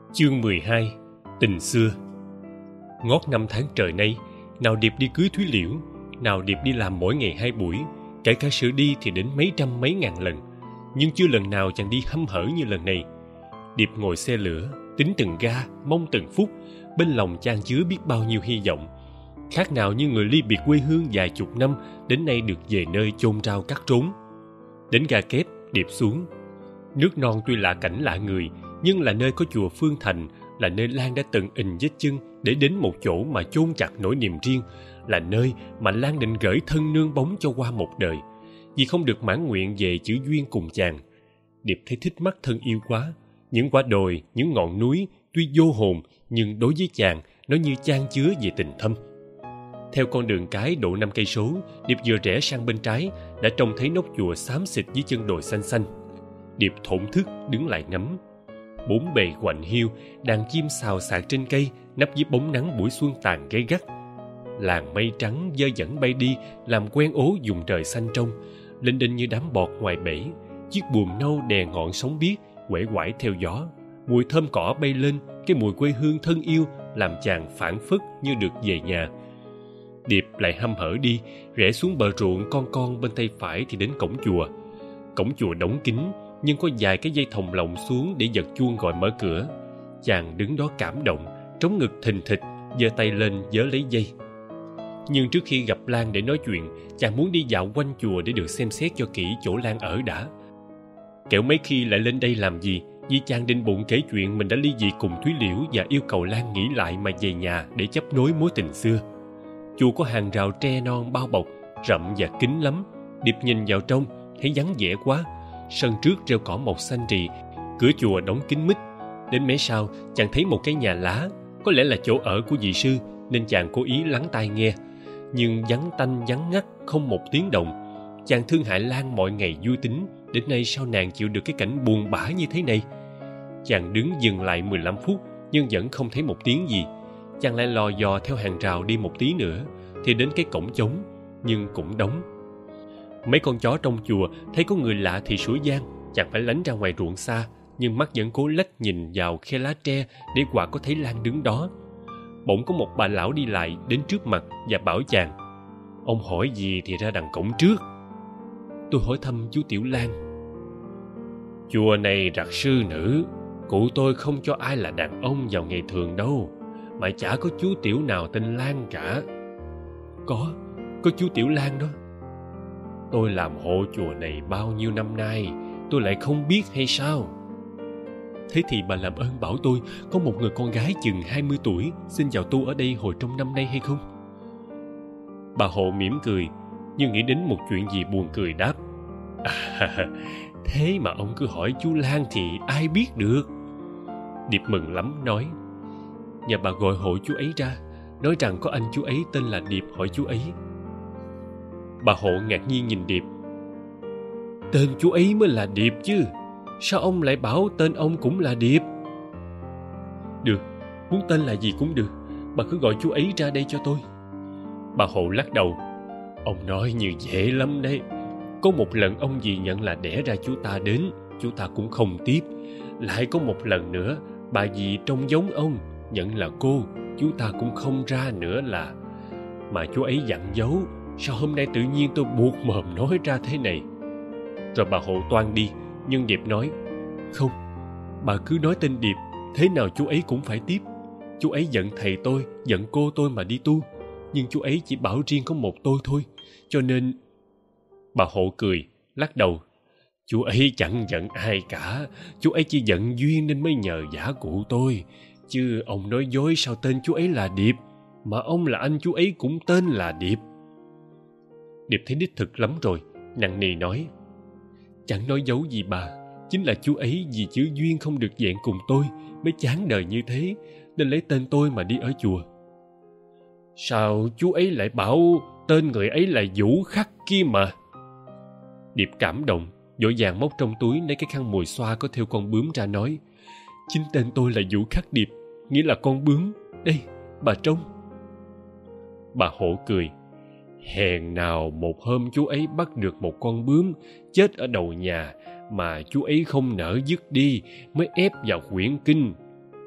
Chương 12. Tình xưa. Ngót 5 tháng trời nay, nào Điệp đi cưới Thúy Liễu, nào Điệp đi làm mỗi ngày 2 buổi, kể cả sự đi thì đến mấy trăm mấy ngàn lần, nhưng chưa lần nào chàng đi hăm hở như lần này. Điệp ngồi xe lửa, tính từng ga, mong từng phút, bên lòng chan chứa biết bao nhiêu hy vọng. Khác nào như người ly biệt quê hương vài chục năm, đến nay được về nơi chôn rau cắt rốn. Đến ga Kép, Điệp xuống. Nước Non tuy lạ cảnh lạ người, nhưng là nơi có chùa Phương Thành, là nơi Lan đã từng ình vết chân để đến một chỗ mà chôn chặt nỗi niềm riêng, là nơi mà Lan định gửi thân nương bóng cho qua một đời, vì không được mãn nguyện về chữ duyên cùng chàng. Điệp thấy thích mắt thân yêu quá. Những quả đồi, những ngọn núi tuy vô hồn, nhưng đối với chàng nó như chan chứa về tình thâm. Theo con đường cái độ 5 cây số, Điệp vừa rẽ sang bên trái đã trông thấy nóc chùa xám xịt dưới chân đồi xanh xanh. Điệp thổn thức đứng lại ngắm. Bốn bề quạnh hiu, đàn chim xào xạc trên cây nấp dưới bóng nắng buổi xuân tàn gay gắt. Làn mây trắng dơ dẫn bay đi, làm quen ố vùng trời xanh trong, linh đinh như đám bọt ngoài bể. Chiếc buồm nâu đè ngọn sóng biếc uể oải theo gió. Mùi thơm cỏ bay lên, cái mùi quê hương thân yêu làm chàng phảng phất như được về nhà. Điệp lại hăm hở đi, rẽ xuống bờ ruộng con bên tay phải thì đến cổng chùa. Cổng chùa đóng kín, nhưng có vài cái dây thòng lọng xuống để giật chuông gọi mở cửa. Chàng đứng đó cảm động, trống ngực thình thịch, giơ tay lên vớ lấy dây. Nhưng trước khi gặp Lan để nói chuyện, chàng muốn đi dạo quanh chùa để được xem xét cho kỹ chỗ Lan ở đã. Kẻo mấy khi lại lên đây làm gì, vì chàng định bụng kể chuyện mình đã ly dị cùng Thúy Liễu và yêu cầu Lan nghỉ lại mà về nhà để chấp nối mối tình xưa. Chùa có hàng rào tre non bao bọc, rậm và kín lắm. Điệp nhìn vào trong, thấy vắng vẻ quá. Sân trước rêu cỏ mọc xanh rì, cửa chùa đóng kín mít. Đến mé sau, chàng thấy một cái nhà lá, có lẽ là chỗ ở của vị sư, nên chàng cố ý lắng tai nghe. Nhưng vắng tanh vắng ngắt, không một tiếng động. Chàng thương hại Lan mọi ngày vui tính, đến nay sao nàng chịu được cái cảnh buồn bã như thế này. Chàng đứng dừng lại 15 phút, nhưng vẫn không thấy một tiếng gì. Chàng lại lò dò theo hàng rào đi một tí nữa, thì đến cái cổng trống, nhưng cũng đóng. Mấy con chó trong chùa thấy có người lạ thì sủa van, chàng phải lánh ra ngoài ruộng xa, nhưng mắt vẫn cố lách nhìn vào khe lá tre để quả có thấy Lan đứng đó. Bỗng có một bà lão đi lại đến trước mặt và bảo chàng: "Ông hỏi gì thì ra đằng cổng trước." "Tôi hỏi thăm chú Tiểu Lan." "Chùa này rặt sư nữ, cụ tôi không cho ai là đàn ông vào ngày thường đâu, mà chả có chú Tiểu nào tên Lan cả." Có chú Tiểu Lan đó." "Tôi làm hộ chùa này bao nhiêu năm nay, tôi lại không biết hay sao?" "Thế thì bà làm ơn bảo tôi có một người con gái chừng 20 tuổi xin vào tu ở đây hồi trong năm nay hay không?" Bà hộ mỉm cười, nhưng nghĩ đến một chuyện gì buồn cười đáp: "Thế mà ông cứ hỏi chú Lan thì ai biết được." Điệp mừng lắm nói: "Nhà bà gọi hộ chú ấy ra, nói rằng có anh chú ấy tên là Điệp hỏi chú ấy." Bà hộ ngạc nhiên nhìn Điệp: "Tên chú ấy mới là Điệp chứ, sao ông lại bảo tên ông cũng là Điệp?" "Được, muốn tên là gì cũng được, bà cứ gọi chú ấy ra đây cho tôi." Bà hộ lắc đầu: "Ông nói như dễ lắm đấy. Có một lần ông dì nhận là đẻ ra chú ta đến, chú ta cũng không tiếp. Lại có một lần nữa, bà dì trông giống ông, nhận là cô, chú ta cũng không ra nữa là. Mà chú ấy dặn dấu, sao hôm nay tự nhiên tôi buột mồm nói ra thế này?" Rồi bà hộ toan đi, nhưng Điệp nói: "Không, bà cứ nói tên Điệp, thế nào chú ấy cũng phải tiếp. Chú ấy giận thầy tôi, giận cô tôi mà đi tu, nhưng chú ấy chỉ bảo riêng có một tôi thôi, cho nên..." Bà hộ cười, lắc đầu: "Chú ấy chẳng giận ai cả, chú ấy chỉ giận duyên nên mới nhờ vả cụ tôi. Chứ ông nói dối sao tên chú ấy là Điệp, mà ông là anh chú ấy cũng tên là Điệp." Điệp thấy đích thực lắm rồi, nặng nề nói: "Chẳng nói dấu gì bà, chính là chú ấy vì chữ duyên không được vẹn cùng tôi mới chán đời như thế, nên lấy tên tôi mà đi ở chùa." "Sao chú ấy lại bảo tên người ấy là Vũ Khắc kia mà?" Điệp cảm động, vội vàng móc trong túi lấy cái khăn mùi xoa có thêu con bướm ra nói: "Chính tên tôi là Vũ Khắc Điệp, nghĩa là con bướm. Đây, bà trông." Bà hộ cười: "Hèn nào một hôm chú ấy bắt được một con bướm chết ở đầu nhà mà chú ấy không nỡ dứt đi, mới ép vào quyển kinh.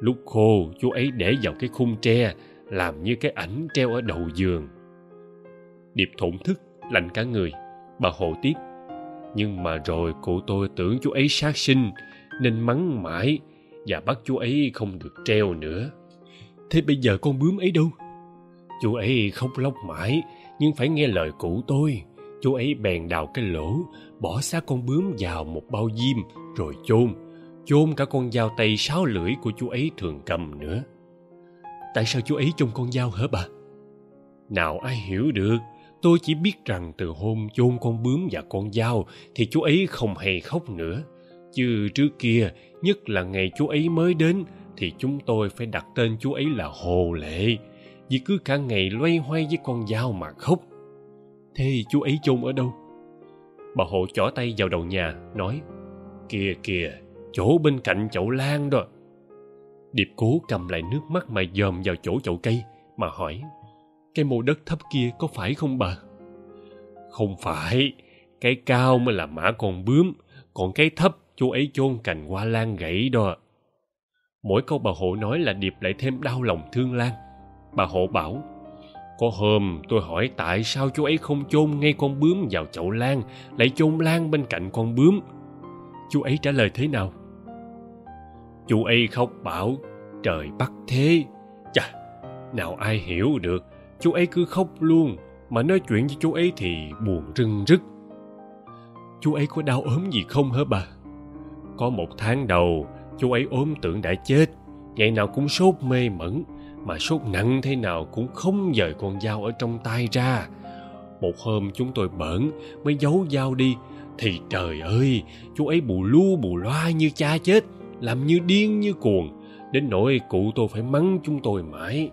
Lúc khô, chú ấy để vào cái khung tre, làm như cái ảnh treo ở đầu giường. Điệp thổn thức, lạnh cả người. Bà Hồ tiếp: nhưng mà rồi cụ tôi tưởng chú ấy sát sinh, nên mắng mãi và bắt chú ấy không được treo nữa. Thế bây giờ con bướm ấy đâu? Chú ấy khóc lóc mãi, nhưng phải nghe lời cụ tôi. Chú ấy bèn đào cái lỗ, bỏ xác con bướm vào một bao diêm, rồi chôn cả con dao tây 6 lưỡi của chú ấy thường cầm nữa. Tại sao chú ấy chôn con dao hả bà? Nào ai hiểu được. Tôi chỉ biết rằng từ hôm chôn con bướm và con dao thì chú ấy không hay khóc nữa. Chứ trước kia, nhất là ngày chú ấy mới đến, thì chúng tôi phải đặt tên chú ấy là Hồ Lệ, vì cứ cả ngày loay hoay với con dao mà khóc. Thế chú ấy chôn ở đâu? Bà Hộ chỏ tay vào đầu nhà, nói: Kìa kìa, chỗ bên cạnh chậu lan đó. Điệp cố cầm lại nước mắt mà dòm vào chỗ chậu cây, mà hỏi: Cái mô đất thấp kia có phải không bà? Không phải, cái cao mới là mã con bướm, còn cái thấp chú ấy chôn cành hoa lan gãy đó. Mỗi câu bà Hộ nói là Điệp lại thêm đau lòng thương Lan. Bà Hộ bảo: Có hôm tôi hỏi tại sao chú ấy không chôn ngay con bướm vào chậu lan, lại chôn lan bên cạnh con bướm. Chú ấy trả lời thế nào? Chú ấy khóc bảo: Trời bắt thế. Chà, nào ai hiểu được. Chú ấy cứ khóc luôn, mà nói chuyện với chú ấy thì buồn rưng rức. Chú ấy có đau ốm gì không hả bà? Có 1 tháng đầu, chú ấy ốm tưởng đã chết. Ngày nào cũng sốt mê mẩn, mà sốt nặng thế nào cũng không dời con dao ở trong tay ra. Một hôm chúng tôi bỡn mới giấu dao đi, thì trời ơi, chú ấy bù lu bù loa như cha chết, làm như điên như cuồng, đến nỗi cụ tôi phải mắng chúng tôi mãi.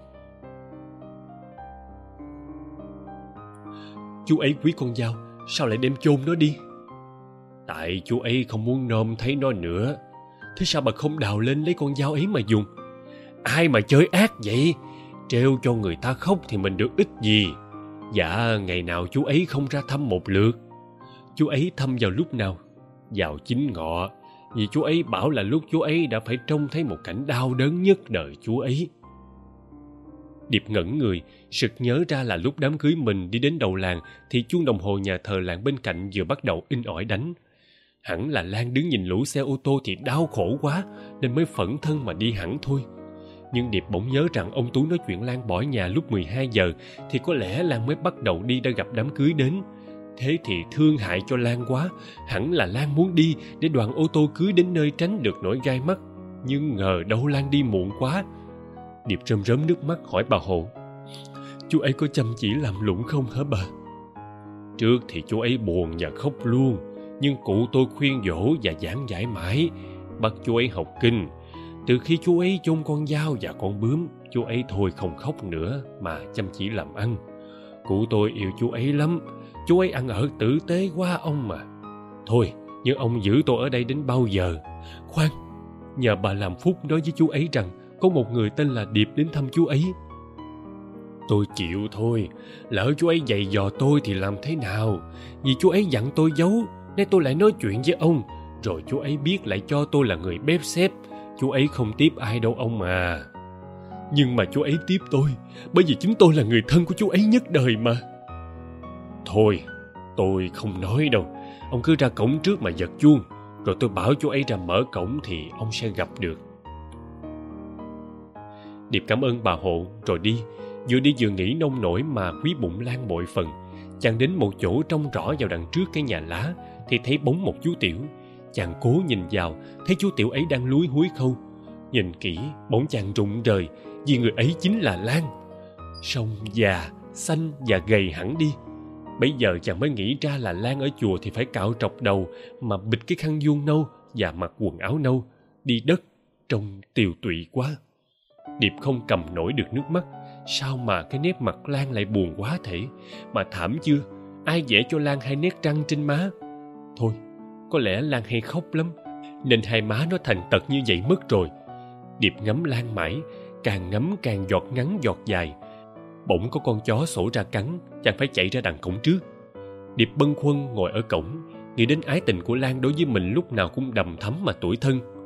Chú ấy quý con dao, sao lại đem chôn nó đi? Tại chú ấy không muốn nôm thấy nó nữa. Thế sao bà không đào lên lấy con dao ấy mà dùng? Ai mà chơi ác vậy? Treo cho người ta khóc thì mình được ích gì? Dạ, ngày nào chú ấy không ra thăm một lượt. Chú ấy thăm vào lúc nào? Vào chính ngọ, vì chú ấy bảo là lúc chú ấy đã phải trông thấy một cảnh đau đớn nhất đời chú ấy. Điệp ngẩn người, sực nhớ ra là lúc đám cưới mình đi đến đầu làng thì chuông đồng hồ nhà thờ làng bên cạnh vừa bắt đầu inh ỏi đánh. Hẳn là Lan đứng nhìn lũ xe ô tô thì đau khổ quá, nên mới phẫn thân mà đi hẳn thôi. Nhưng Điệp bỗng nhớ rằng ông Tú nói chuyện Lan bỏ nhà lúc 12 giờ, thì có lẽ Lan mới bắt đầu đi đã gặp đám cưới đến. Thế thì thương hại cho Lan quá, hẳn là Lan muốn đi để đoàn ô tô cưới đến nơi tránh được nỗi gai mắt. Nhưng ngờ đâu Lan đi muộn quá. Điệp rơm rớm nước mắt hỏi bà Hộ: Chú ấy có chăm chỉ làm lụng không hả bà? Trước thì chú ấy buồn và khóc luôn, nhưng cụ tôi khuyên dỗ và giảng giải mãi, bắt chú ấy học kinh. Từ khi chú ấy chôn con dao và con bướm, chú ấy thôi không khóc nữa mà chăm chỉ làm ăn. Cụ tôi yêu chú ấy lắm, chú ấy ăn ở tử tế quá ông mà. Thôi, nhưng ông giữ tôi ở đây đến bao giờ? Khoan, nhờ bà làm phúc nói với chú ấy rằng có một người tên là Điệp đến thăm chú ấy. Tôi chịu thôi, lỡ chú ấy giày dò tôi thì làm thế nào? Vì chú ấy dặn tôi giấu, nên tôi lại nói chuyện với ông. Rồi chú ấy biết lại cho tôi là người bếp xếp. Chú ấy không tiếp ai đâu ông à. Nhưng mà chú ấy tiếp tôi, bởi vì chính tôi là người thân của chú ấy nhất đời mà. Thôi, tôi không nói đâu. Ông cứ ra cổng trước mà giật chuông, rồi tôi bảo chú ấy ra mở cổng thì ông sẽ gặp được. Điệp cảm ơn bà Hộ rồi đi. Vừa đi vừa nghĩ nông nổi mà quý bụng Lan bội phần. Chàng đến một chỗ trông rõ vào đằng trước cái nhà lá thì thấy bóng một chú Tiểu. Chàng cố nhìn vào, thấy chú Tiểu ấy đang lúi húi khâu. Nhìn kỹ, bỗng chàng rụng rời, vì người ấy chính là Lan. Song già, xanh và gầy hẳn đi. Bây giờ chàng mới nghĩ ra là Lan ở chùa thì phải cạo trọc đầu, mà bịt cái khăn vuông nâu và mặc quần áo nâu, đi đất, trông tiều tụy quá. Điệp không cầm nổi được nước mắt. Sao mà cái nét mặt Lan lại buồn quá thể? Mà thảm chưa, ai vẽ cho Lan 2 nét răng trên má? Thôi, có lẽ Lan hay khóc lắm, nên 2 má nó thành tật như vậy mất rồi. Điệp ngắm Lan mãi, càng ngắm càng giọt ngắn giọt dài. Bỗng có con chó sổ ra cắn, chàng phải chạy ra đằng cổng trước. Điệp bâng khuâng ngồi ở cổng, nghĩ đến ái tình của Lan đối với mình lúc nào cũng đầm thắm mà tủi thân.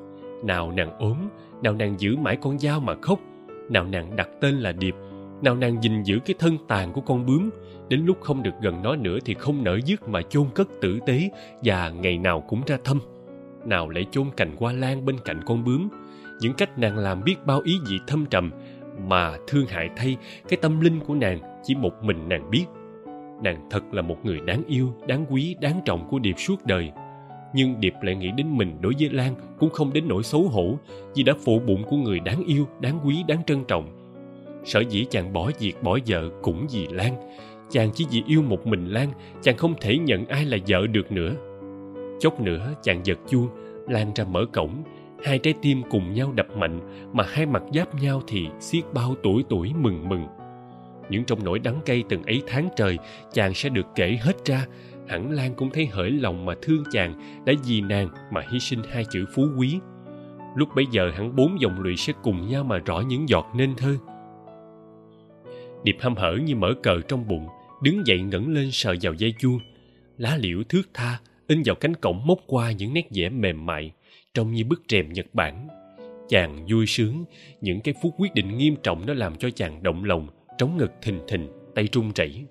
Nào nàng ốm, nào nàng giữ mãi con dao mà khóc, nào nàng đặt tên là Điệp, nào nàng gìn giữ cái thân tàn của con bướm, đến lúc không được gần nó nữa thì không nỡ dứt mà chôn cất tử tế và ngày nào cũng ra thăm. Nào lại chôn cành hoa lan bên cạnh con bướm. Những cách nàng làm biết bao ý vị thâm trầm, mà thương hại thay, cái tâm linh của nàng chỉ một mình nàng biết. Nàng thật là một người đáng yêu, đáng quý, đáng trọng của Điệp suốt đời. Nhưng Điệp lại nghĩ đến mình đối với Lan cũng không đến nỗi xấu hổ, vì đã phụ bụng của người đáng yêu, đáng quý, đáng trân trọng. Sở dĩ chàng bỏ việc bỏ vợ cũng vì Lan. Chàng chỉ vì yêu một mình Lan, chàng không thể nhận ai là vợ được nữa. Chốc nữa chàng giật chuông, Lan ra mở cổng. Hai trái tim cùng nhau đập mạnh, mà hai mặt giáp nhau thì xiết bao tuổi mừng mừng. Những trong nỗi đắng cay từng ấy tháng trời, chàng sẽ được kể hết ra. Hẳn Lan cũng thấy hởi lòng mà thương chàng đã vì nàng mà hy sinh hai chữ phú quý. Lúc bấy giờ hẳn 4 dòng lụy sẽ cùng nhau mà rõ những giọt nên thơ. Điệp hăm hở như mở cờ trong bụng, đứng dậy ngẩng lên sờ vào dây chuông. Lá liễu thướt tha in vào cánh cổng móc qua những nét vẽ mềm mại, trông như bức rèm Nhật Bản. Chàng vui sướng, những cái phút quyết định nghiêm trọng nó làm cho chàng động lòng, trống ngực thình thình, tay run rẩy.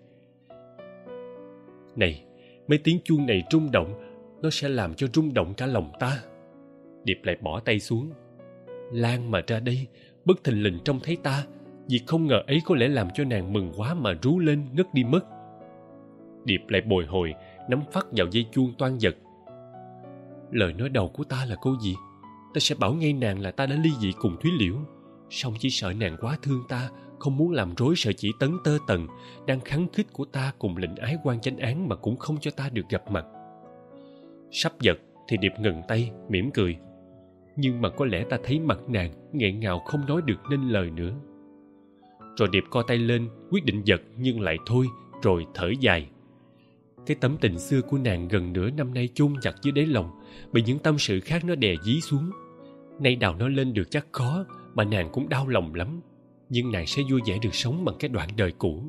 Này, mấy tiếng chuông này rung động, nó sẽ làm cho rung động cả lòng ta. Điệp lại bỏ tay xuống. Lan mà ra đây, bất thình lình trông thấy ta, việc không ngờ ấy có lẽ làm cho nàng mừng quá mà rú lên ngất đi mất. Điệp lại bồi hồi, nắm phắt vào dây chuông toan giật. Lời nói đầu của ta là câu gì? Ta sẽ bảo ngay nàng là ta đã ly dị cùng Thúy Liễu. Song chỉ sợ nàng quá thương ta, không muốn làm rối sợ chỉ Tấn Tơ Tần đang khắng khích của ta cùng lệnh ái quan chánh án mà cũng không cho ta được gặp mặt. Sắp giật thì Điệp ngừng tay, mỉm cười. Nhưng mà có lẽ ta thấy mặt nàng nghẹn ngào không nói được nên lời nữa. Rồi Điệp co tay lên, quyết định giật nhưng lại thôi, rồi thở dài. Cái tấm tình xưa của nàng gần nửa năm nay chôn chặt dưới đáy lòng, bị những tâm sự khác nó đè dí xuống. Nay đào nó lên được chắc khó, mà nàng cũng đau lòng lắm. Nhưng nàng sẽ vui vẻ được sống bằng cái đoạn đời cũ.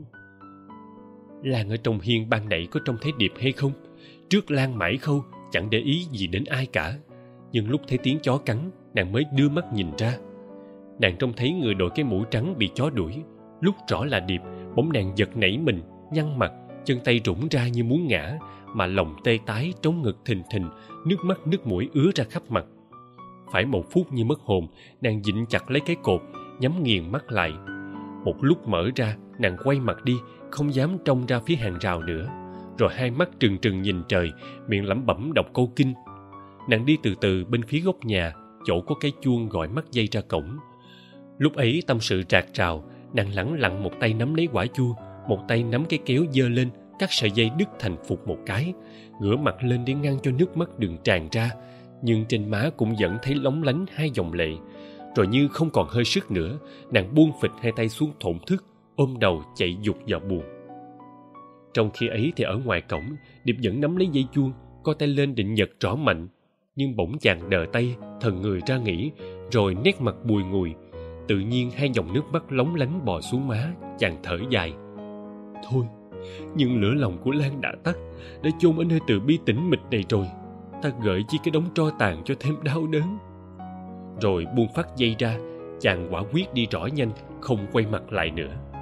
Lan ở trong hiên ban nãy có trông thấy Điệp hay không? Trước Lan mãi khâu, chẳng để ý gì đến ai cả. Nhưng lúc thấy tiếng chó cắn, nàng mới đưa mắt nhìn ra. Nàng trông thấy người đội cái mũ trắng bị chó đuổi. Lúc rõ là Điệp, bỗng nàng giật nảy mình, nhăn mặt, chân tay rủng ra như muốn ngã, mà lòng tê tái, trống ngực thình thình, nước mắt nước mũi ứa ra khắp mặt. Phải một phút như mất hồn, nàng vịn chặt lấy cái cột, nhắm nghiền mắt lại. Một lúc mở ra, nàng quay mặt đi, không dám trông ra phía hàng rào nữa. Rồi hai mắt trừng trừng nhìn trời, miệng lẩm bẩm đọc câu kinh. Nàng đi từ từ bên phía góc nhà, chỗ có cái chuông gọi mắt dây ra cổng. Lúc ấy tâm sự trạc trào, nàng lẳng lặng một tay nắm lấy quả chuông, một tay nắm cái kéo giơ lên, cắt sợi dây đứt thành phục một cái, ngửa mặt lên để ngăn cho nước mắt đừng tràn ra. Nhưng trên má cũng vẫn thấy lóng lánh hai dòng lệ. Rồi như không còn hơi sức nữa, nàng buông phịch hai tay xuống thổn thức, ôm đầu chạy dục vào buồng. Trong khi ấy thì ở ngoài cổng, Điệp vẫn nắm lấy dây chuông, co tay lên định giật trỏ mạnh. Nhưng bỗng chàng đờ tay, thần người ra nghĩ, rồi nét mặt bùi ngùi. Tự nhiên hai dòng nước mắt lóng lánh bò xuống má, chàng thở dài. Thôi, nhưng lửa lòng của Lan đã tắt, đã chôn ở nơi từ bi tĩnh mịch này rồi. Ta gợi chi cái đống tro tàn cho thêm đau đớn. Rồi buông phắt dây ra, chàng quả quyết đi rõ nhanh, không quay mặt lại nữa.